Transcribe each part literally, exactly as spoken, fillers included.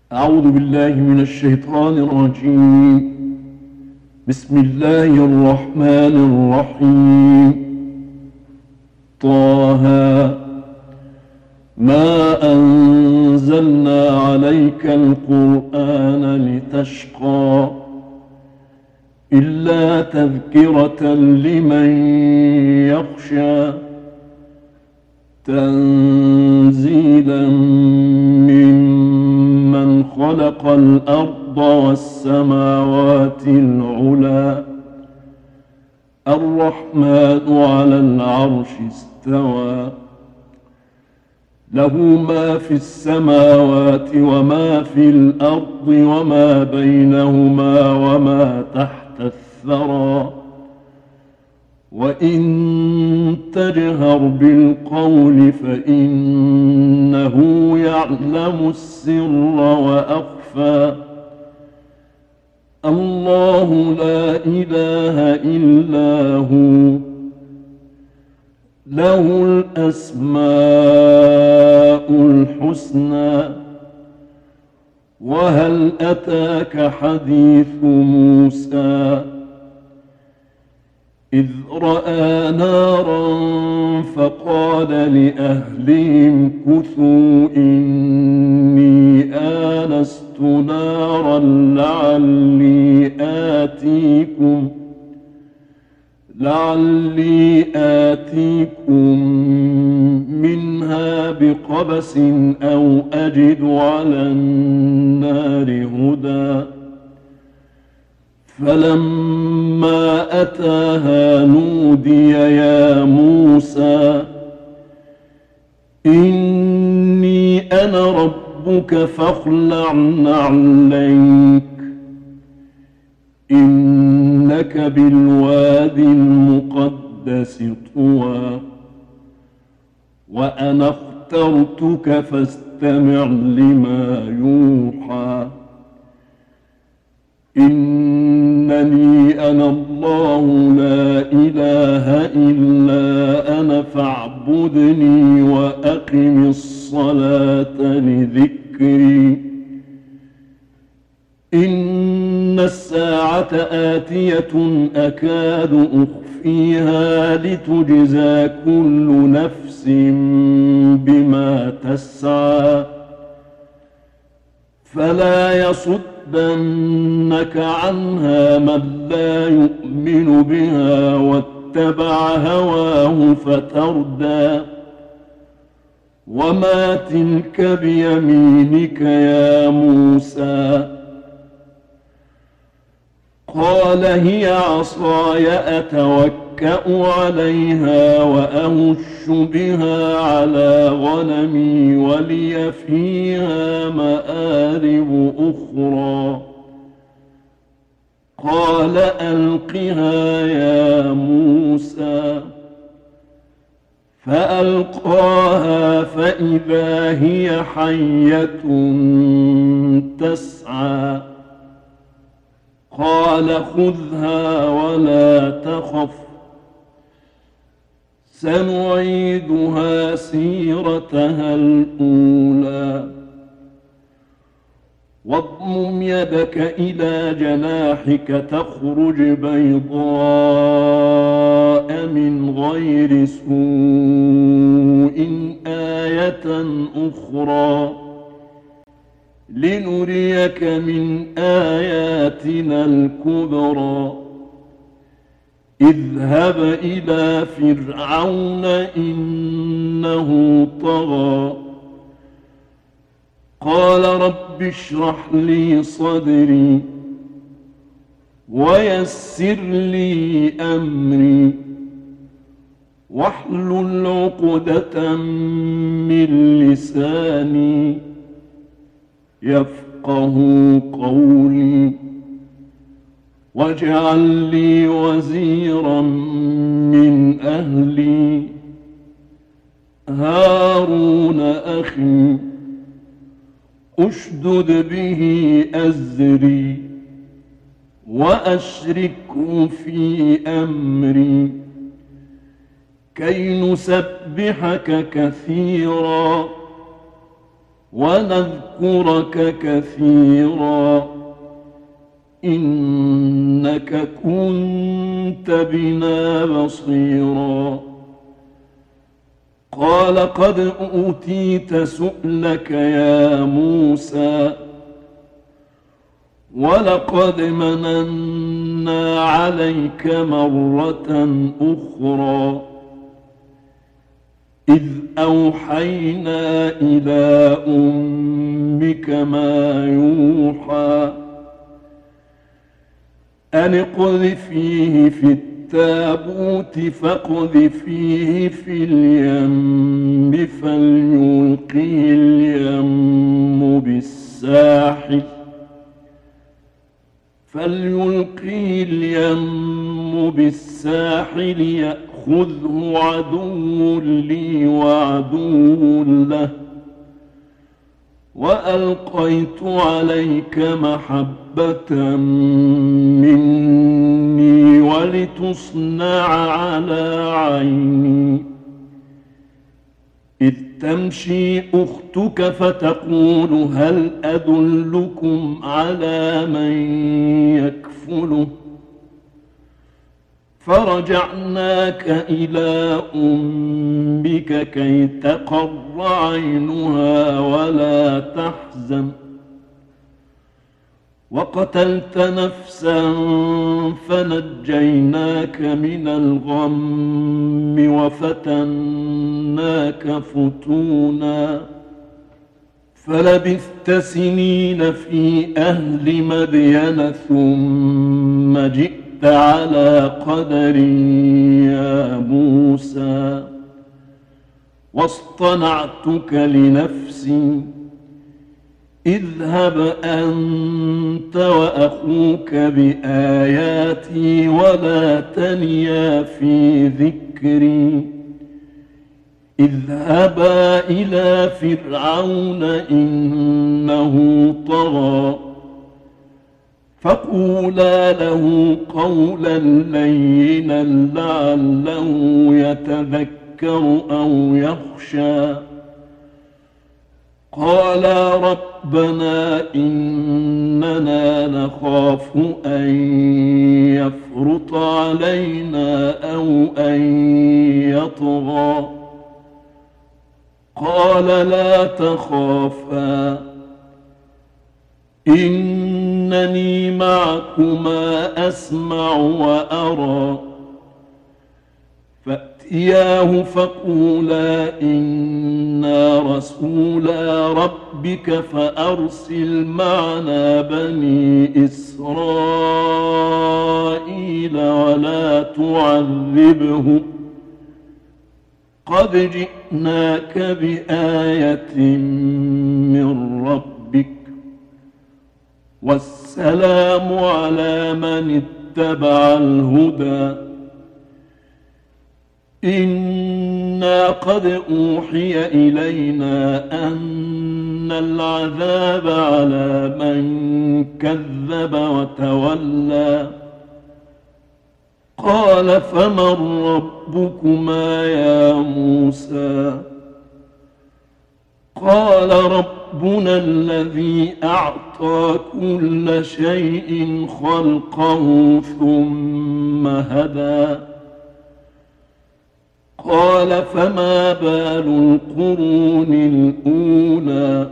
أعوذ بالله من الشيطان الرجيم. بسم الله الرحمن الرحيم. طه ما أنزلنا عليك القرآن لتشقى إلا تذكرة لمن يخشى تنزيلا ممن خلق الأرض والسماوات العلى الرحمن على العرش استوى له ما في السماوات وما في الأرض وما بينهما وما تحت الثرى وإن تجهر بالقول فإنه يعلم السر وأخفى الله لا إله إلا هو له الأسماء الحسنى وهل أتاك حديث موسى إذ رأى نارا فقال لأهلهم كثوا إني آنست نارا لعلي آتيكم لعلي آتيكم منها بقبس أو أجد على النار هدى فلما أتاها نودي يا موسى إني أنا ربك فاخلع نعليك إنك بالوادي المقدس طوى وأنا اخترتك فاستمع لما يوحى إنني أنا الله لا إله إلا أنا فاعبدني وأقم الصلاة لذكري إن الساعة آتية أكاد أخفيها لتجزى كل نفس بما تسعى فلا يصدنك عنها من لا يؤمن بها واتبع هواه فتردى وما تلك بيمينك يا موسى قال هي عصاي أتوكأ عليها وأهش بها على غنمي ولي فيها مآرب أخرى قال ألقها يا موسى فألقاها فإذا هي حية تسعى قال خذها ولا تخف سنعيدها سيرتها الأولى واضمم يدك إلى جناحك تخرج بيضاء من غير سوء آية أخرى لنريك من آياتنا الكبرى اذهب إلى فرعون إنه طغى قال رب اشرح لي صدري ويسر لي أمري واحلل عقدة من لساني يفقه قولي واجعل لي وزيرا من أهلي هارون أخي أشدد به أزري وأشركه في أمري كي نسبحك كثيرا ونذكرك كثيرا إنك كنت بنا بصيرا قال قد أوتيت سؤلك يا موسى ولقد مننا عليك مرة أخرى إذ أوحينا إلى أمك ما يوحى أن اقذفيه في التابوت فاقذفيه في اليم فليلقه اليم بالساحل فليلقه اليم بالساحل يأخذه عدو لي وعدو له وألقيت عليك محبة مني ولتصنع على عيني إذ تمشي أختك فتقول هل أدلكم على من يكفله فرجعناك إلى أمك كي تقر عينها ولا تحزن وقتلت نفسا فنجيناك من الغم وفتناك فتونا فلبثت سنين في أهل مدين ثم جئت على قدر يا موسى واصطنعتك لنفسي اذهب أنت وأخوك بآياتي ولا تنيا في ذكري اذهبا إلى فرعون إنه طغى فقولا له قولا لينا لعله يتذكر أو يخشى قالا ربنا إننا نخاف أن يفرط علينا أو أن يطغى قال لا تخافا إنني معكما أسمع وأرى فأتياه فقولا إنا رسولا ربك فأرسل معنا بني إسرائيل ولا تعذبهم قد جئناك بآية من ربك والسلام على من اتبع الهدى إنا قد أوحي إلينا أن العذاب على من كذب وتولى قال فمن ربكما يا موسى قال ربنا الذي أعطى كل شيء خلقه ثم هدى قال فما بال القرون الأولى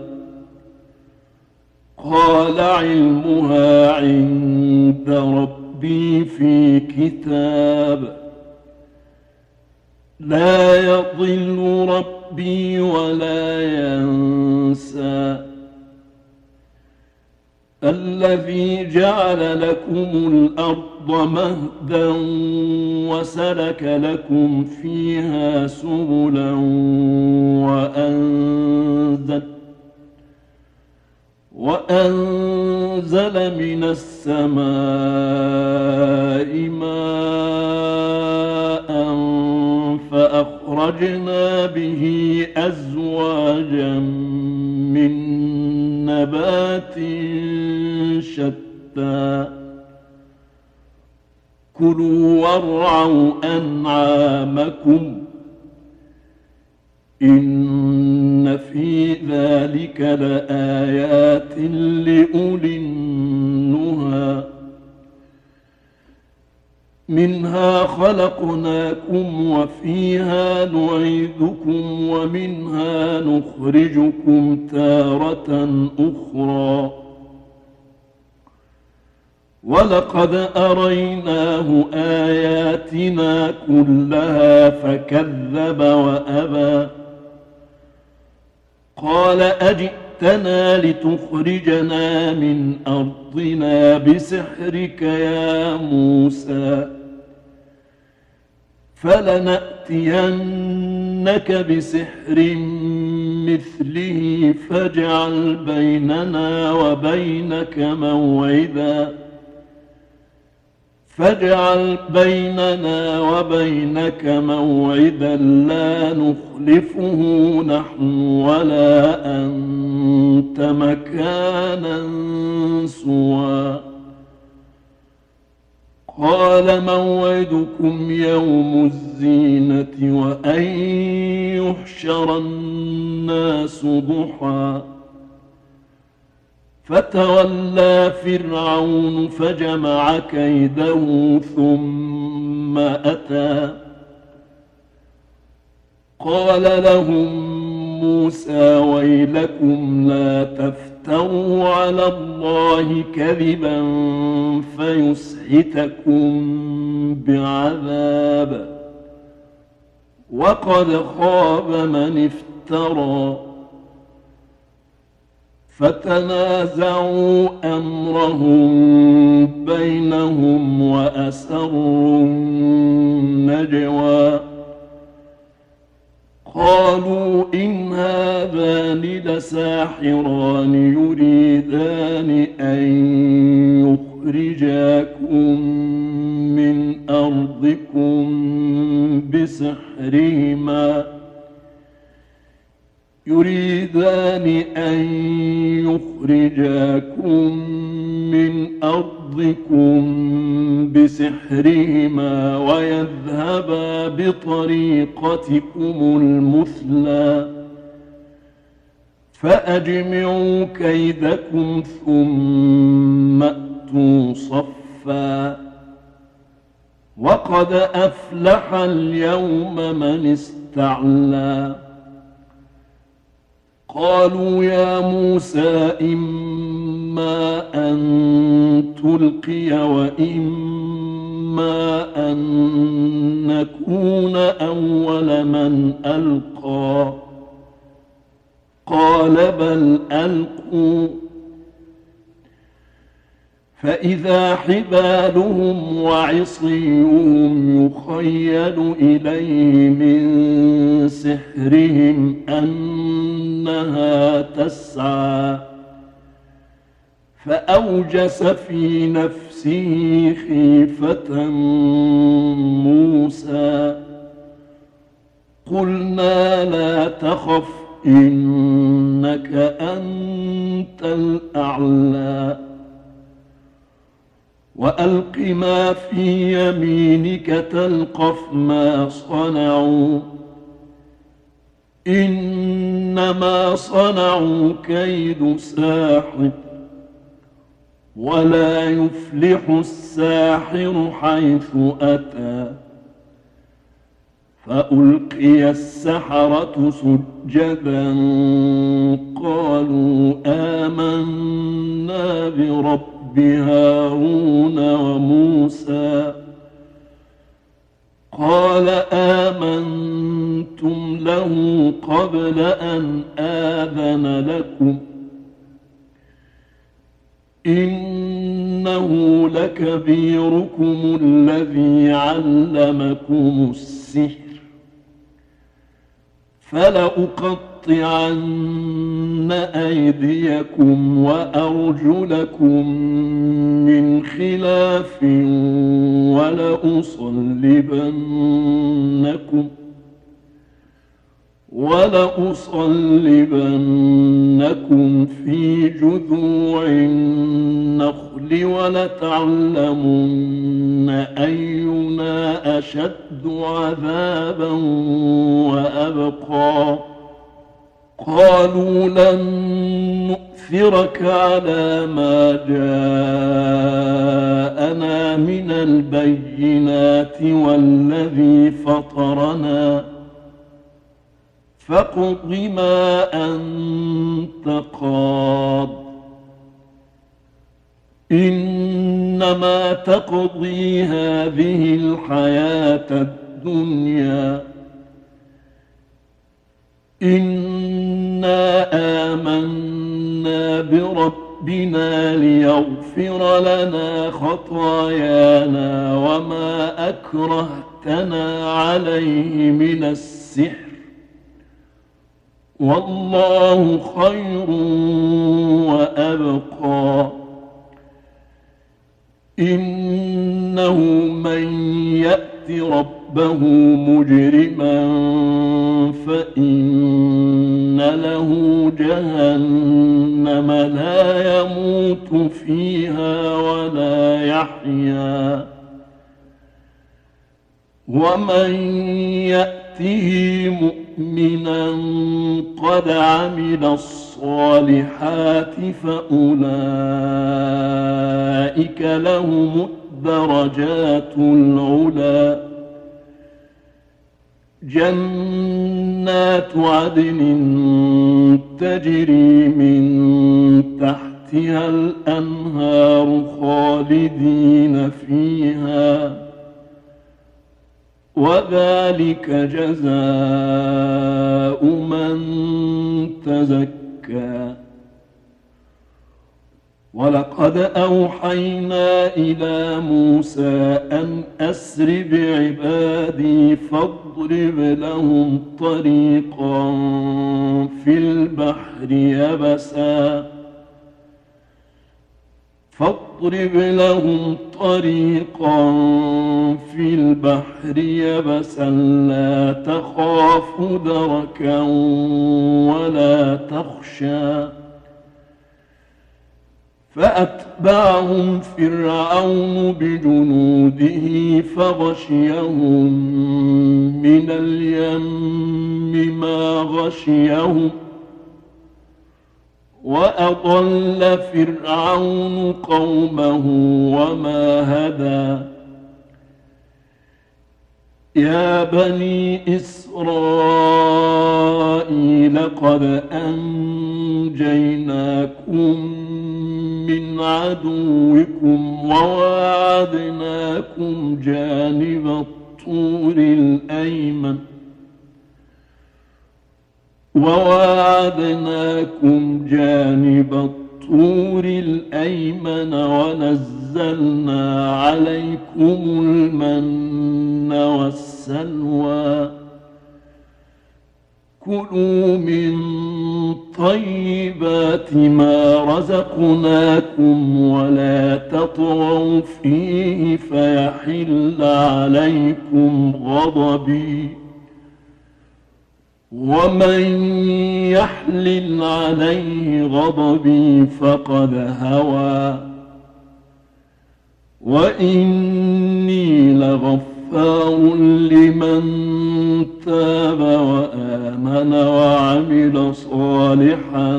قال علمها عند ربي في كتاب لا يضل ربي ولا ينسى الذي جعل لكم الأرض مهدا وسلك لكم فيها سبلا وأنزل وأنزل من السماء ماء فأخرجنا به أزواجا من نبات شتى كلوا وارعوا أنعامكم إن إن في ذلك لآيات لأولي النهى منها خلقناكم وفيها نعيدكم ومنها نخرجكم تارة أخرى ولقد أريناه آياتنا كلها فكذب وأبى قال أجئتنا لتخرجنا من أرضنا بسحرك يا موسى فلنأتينك بسحر مثله فاجعل بيننا وبينك موعدا فاجعل بيننا وبينك موعدا لا نخلفه نحن ولا أنت مكانا سوى قال موعدكم يوم الزينة وأن يحشر الناس ضحى فتولى فرعون فجمع كيده ثم أتى قال لهم موسى ويلكم لا تفتروا على الله كذبا فيسحتكم بعذاب وقد خاب من افترى فتنازعوا أمرهم بينهم وأسروا النجوى قالوا إن هذان لساحران يريدان أن يخرجاكم من أرضكم بسحرهما يريدان أن يخرجاكم من أرضكم بسحرهما ويذهبا بطريقتكم المثلى فأجمعوا كيدكم ثم أتوا صفا وقد أفلح اليوم من استعلى قالوا يا موسى إما أن تلقي وإما أن نكون أول من ألقى قال بل ألقوا فإذا حبالهم وعصيهم يخيل إليه من سحرهم أنها تسعى فأوجس في نفسه خيفة موسى قلنا لا تخف إنك أنت الأعلى وألق ما في يمينك تلقف ما صنعوا إنما صنعوا كيد ساحر ولا يفلح الساحر حيث أتى فألقي السحرة سجدا قالوا آمنا برب هارون وموسى قال آمنتم له قبل أن آذن لكم إنه لكبيركم الذي علمكم السحر فلأقطعن أيديكم وأرجلكم من خلاف ولأصلبنكم ولأصلبنكم في جذوع النخل ولتعلمن أينا أشد عذابا وأبقى قالوا لن نؤثرك على ما جاءنا من البينات والذي فطرنا فاقض ما أنت قاض إنما تقضي هذه الحياة الدنيا إنا آمنا بربنا ليغفر لنا خطايانا وما أكرهتنا عليه من السحر والله خير وأبقى إنه من يأت ربه مجرما فإن له جهنم لا يموت فيها ولا يحيا ومن يأته مؤمنا قد عمل الصالحات فأولئك لهم الدرجات العلى جنات عدن تجري من تحتها الأنهار خالدين فيها وذلك جزاء من تزكى ولقد أوحينا إلى موسى أن أسر بعبادي فاضرب لهم طريقا في البحر يبسا فاضرب لهم طريقا في البحر يبسا لا تخاف دركا ولا تخشى فأتبعهم فرعون بجنوده فغشيهم من اليم ما غشيهم وأضل فرعون قومه وما هدى يا بني إسرائيل قد أنجيناكم من عدوكم وواعدناكم جانب الطور الأيمن وواعدناكم جانب الطور الأيمن ونزلنا عليكم المن والسلوى كلوا من طيبات ما رزقناكم ولا تطغوا فيه فيحل عليكم غضبي ومن يحلل عليه غضبي فقد هوى وإني لغفار لمن تاب وآمن وعمل صالحا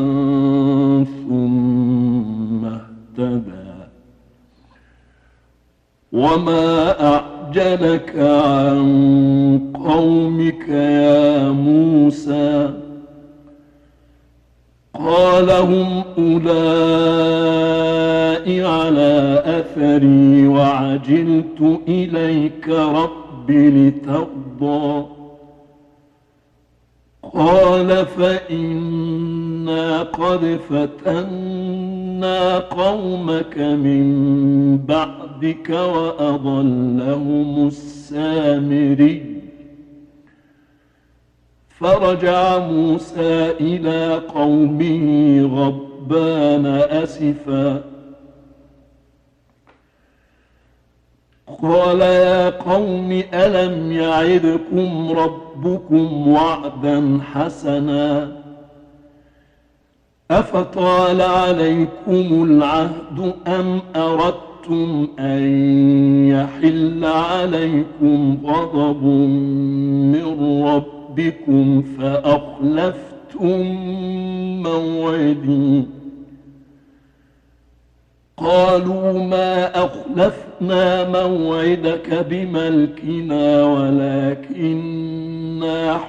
ثم اهتدى وما أعجلك عن قومك يا موسى قال هم أولئك على أثري وعجلت إليك رب لترضى قال فإنا قد فتنا قومك من بعدك وأضلهم السامري فرجع موسى إلى قومه غضبان أسفا قال يا قوم ألم يعدكم ربكم وعدا حسنا أفطال عليكم العهد أم أردتم أن يحل عليكم غضب من ربكم فأخلفتم أخلفتم موعدي قالوا ما أخلفنا موعدك بملكنا ولكننا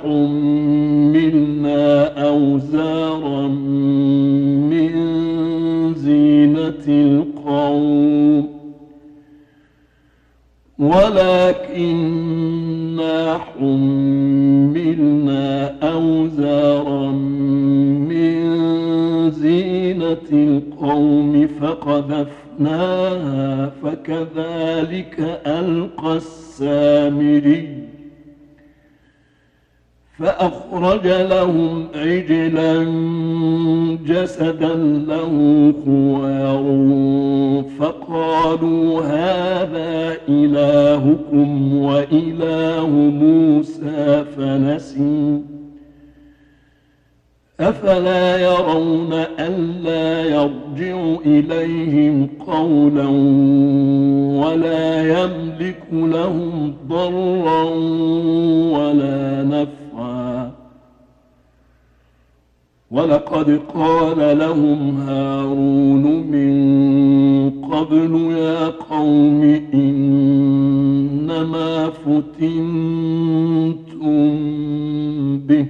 حملنا أوزارا من زينة القوم ولكننا حملنا أوزارا من زينة القوم فقذفناها فكذلك ألقى السامري فأخرج لهم عجلا جسدا له خوار فقالوا هذا إلهكم وإله موسى فنسي أفلا يرون ألا يرجع إليهم قولا ولا يملك لهم ضرا ولا نفعا ولقد قال لهم هارون من قبل يا قوم إنما فتنتم به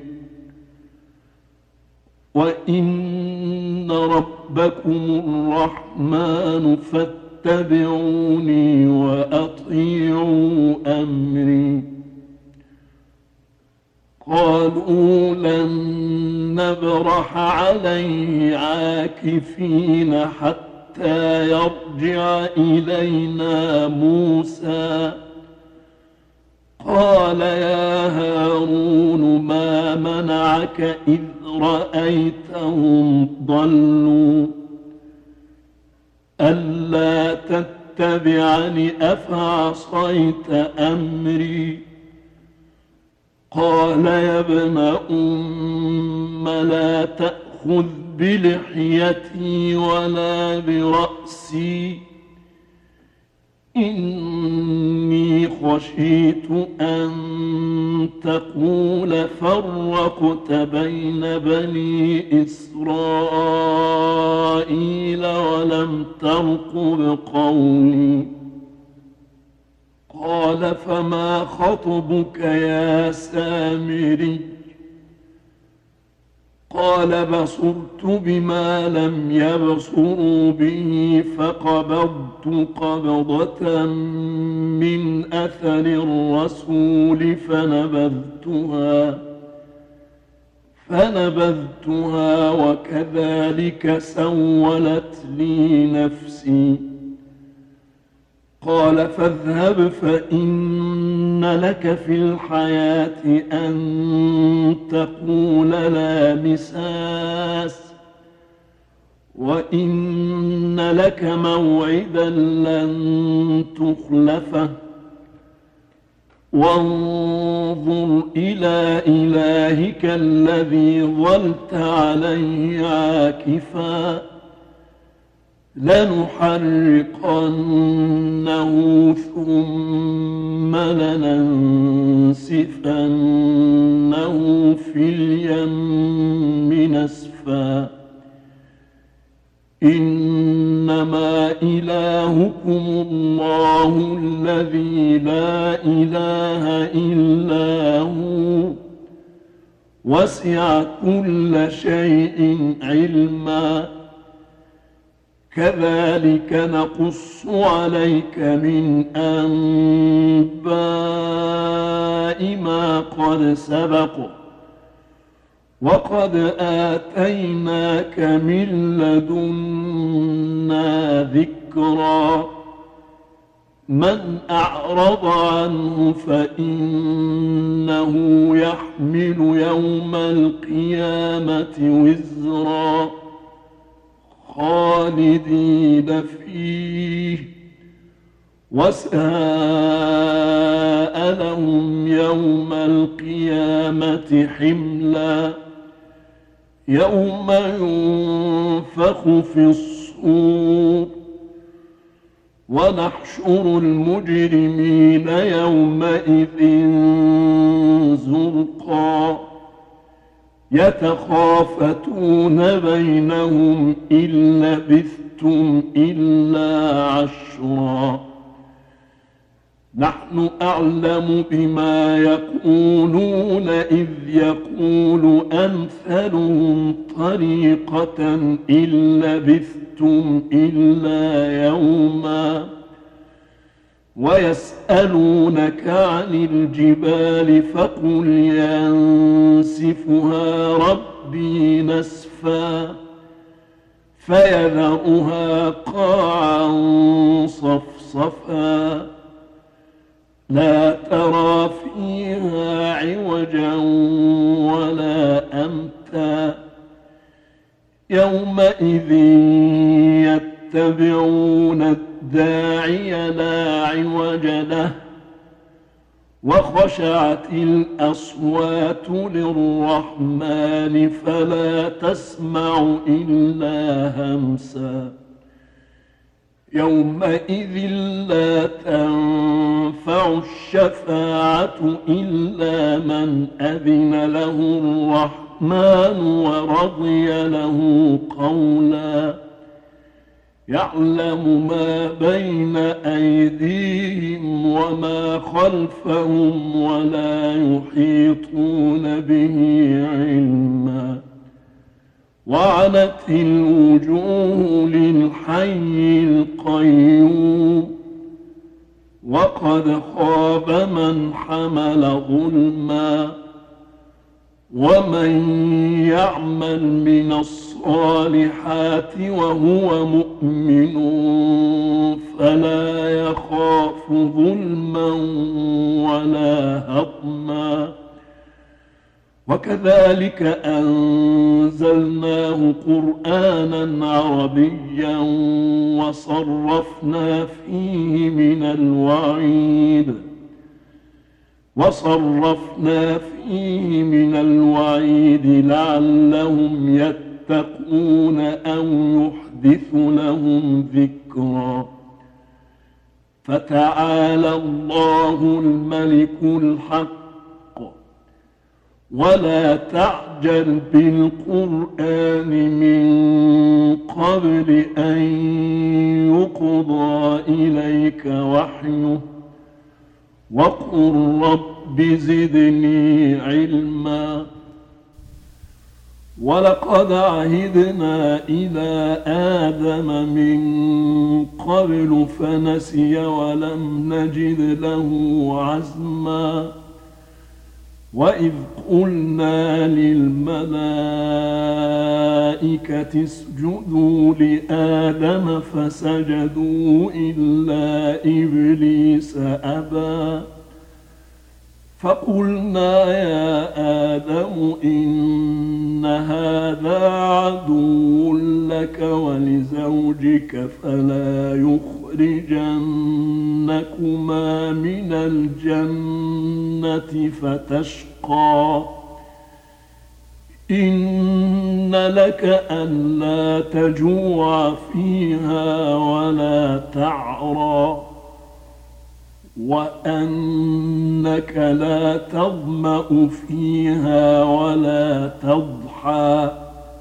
وإن ربكم الرحمن فاتبعوني وأطيعوا أمري قالوا لن نبرح عليه عاكفين حتى يرجع إلينا موسى قال يا هارون ما منعك إذ رأيتهم ضلوا ألا تتبعني أفعصيت أمري قال يا ابن أم لا تأخذ بلحيتي ولا برأسي إني خشيت أن تقول فرقت بين بني إسرائيل ولم ترقب قولي قال فما خطبك يا سامري قال بصرت بما لم يبصروا به فقبضت قبضة من أثر الرسول فنبذتها فنبذتها وكذلك سولت لي نفسي قال فاذهب فإن لك في الحياة أن تقول لا مساس وإن لك موعدا لن تخلفه وانظر إلى إلهك الذي ظلت عليه عاكفا لنحرقنه ثم لننسفنه في اليم نسفا إنما إلهكم الله الذي لا إله إلا هو وسع كل شيء علما كذلك نقص عليك من أنباء ما قد سبق وقد آتيناك من لدنا ذكرا من أعرض عنه فإنه يحمل يوم القيامة وزرا خالدين فيه وساء لهم يوم القيامة حملا يوم ينفخ في الصور ونحشر المجرمين يومئذ زرقا يتخافتون بينهم إن لبثتم إلا عشرا نحن أعلم بما يقولون إذ يقول أمثلهم طريقة إن لبثتم إلا يوما ويسألونك عن الجبال فقل ينسفها ربي نسفا فيذرها قاعا صفصفا لا ترى فيها عوجا ولا أمتا يومئذ يتبعون الداعي لا عوج له وخشعت الأصوات للرحمن فلا تسمع إلا همسا يومئذ لا تنفع الشفاعة إلا من أذن له الرحمن ورضي له قولا يعلم ما بين أيديهم وما خلفهم ولا يحيطون به علما وعنت الوجوه للحي القيوم وقد خاب من حمل ظلما ومن يعمل من الصالحات وهو مؤمن فلا يخاف ظلما ولا هضما وكذلك أنزلناه قرآنا عربيا وصرفنا فيه من الوعيد وصرفنا فيه من الوعيد لعلهم يتقون أو يحدث لهم ذكرا فتعالى الله الملك الحق ولا تعجل بالقرآن من قبل أن يقضى إليك وحيه وقل رب زدني علما ولقد عهدنا إلى آدم من قبل فنسي ولم نجد له عزما وإذ قلنا للملائكة اسجدوا لآدم فسجدوا إلا إبليس أبى فقلنا يا آدم إن هذا عدو لك ولزوجك فلا يخرجنكما من الجنة فتشقى إن لك ألا تجوع فيها ولا تعرى وأنك لا تظمأ فيها ولا تضحى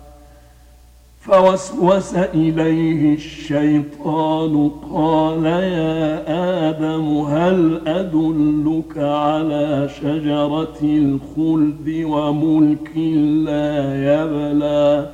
فوسوس إليه الشيطان قال يا آدم هل أدلك على شجرة الخلد وملك لا يبلى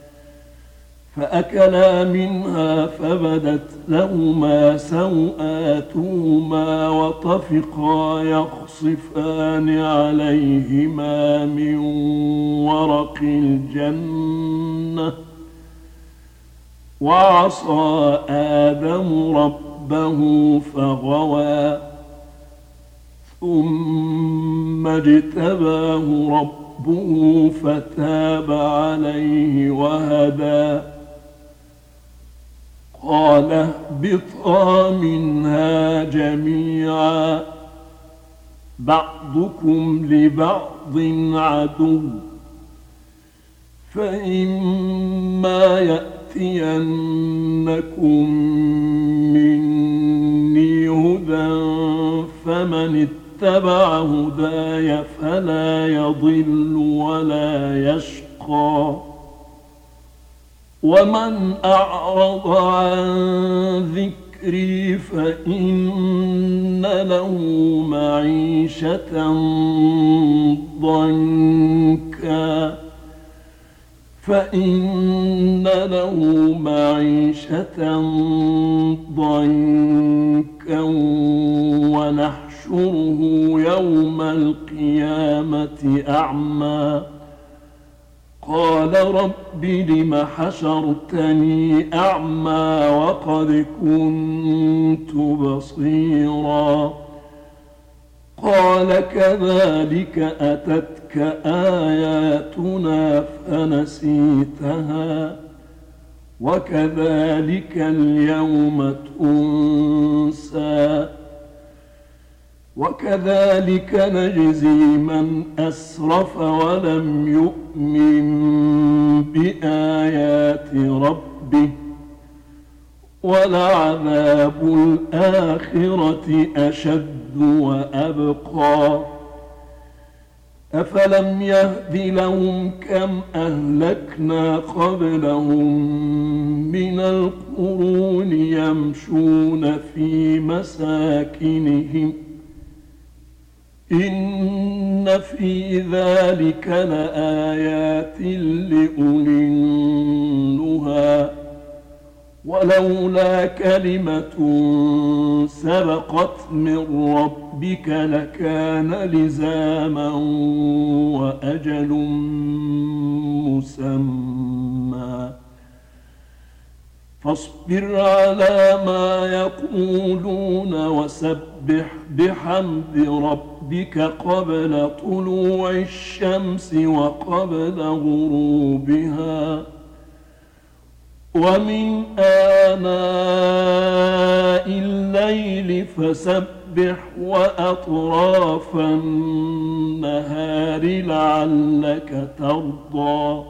فأكلا منها فبدت لهما سوآتهما وطفقا يخصفان عليهما من ورق الجنة وعصى آدم ربه فغوى ثم اجتباه ربه فتاب عليه وهدى قال اهبطا منها جميعا بعضكم لبعض عدو فإما يأتينكم مني هدى فمن اتبع هداي فلا يضل ولا يشقى وأبقى ومن أعرض عن ذكري فإن له معيشة ضنكا فإن له معيشة ضنكا ونحشره يوم القيامة أعمى قال رب لم حشرتني أعمى وقد كنت بصيرا قال كذلك أتتك آياتنا فنسيتها وكذلك اليوم تنسى وكذلك نجزي من أسرف ولم يؤمن بآيات ربه ولعذاب الآخرة أشد وأبقى أفلم يهد لهم كم أهلكنا قبلهم من القرون يمشون في مساكنهم إن في ذلك لآيات لأولي النهى ولولا كلمة سبقت من ربك لكان لزاما وأجل مسمى فاصبر على ما يقولون وسبح بحمد ربك قبل طلوع الشمس وقبل غروبها ومن آناء الليل فسبح وأطراف النهار لعلك ترضى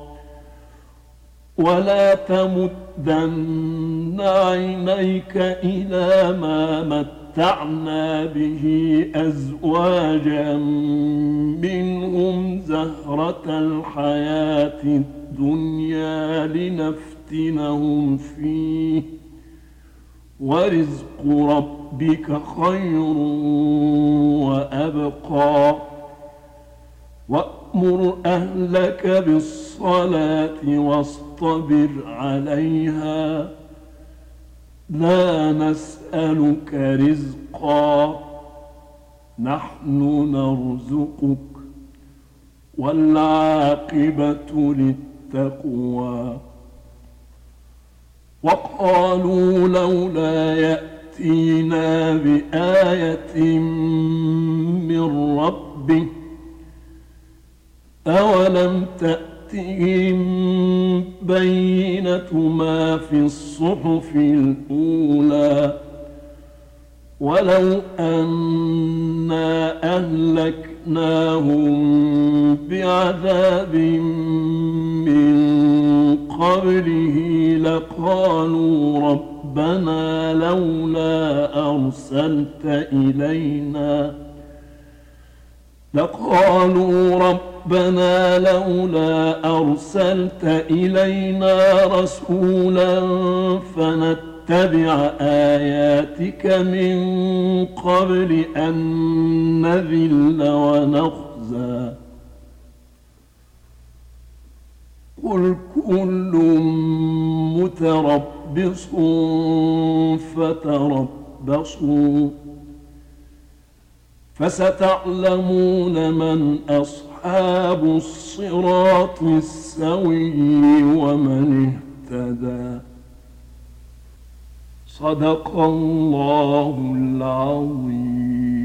ولا تمدن عينيك إلى ما متعنا به أزواجا منهم زهرة الحياة الدنيا لنفتنهم فيه ورزق ربك خير وأبقى وأمر أهلك بالصلاة واصطبر عليها لا نسألك رزقا نحن نرزقك والعاقبة للتقوى وقالوا لولا يأتينا بآية من ربه أولم تأتهم بينة ما في الصحف الأولى ولو أنا أهلكناهم بعذاب من قبله لقالوا ربنا لولا أرسلت إلينا لقالوا ربنا لولا أرسلت إلينا رسولا فنتبع آياتك من قبل أن نذل ونخزى قل كل متربص فتربصوا فستعلمون من أصحاب الصراط السوي ومن اهتدى صدق الله العظيم.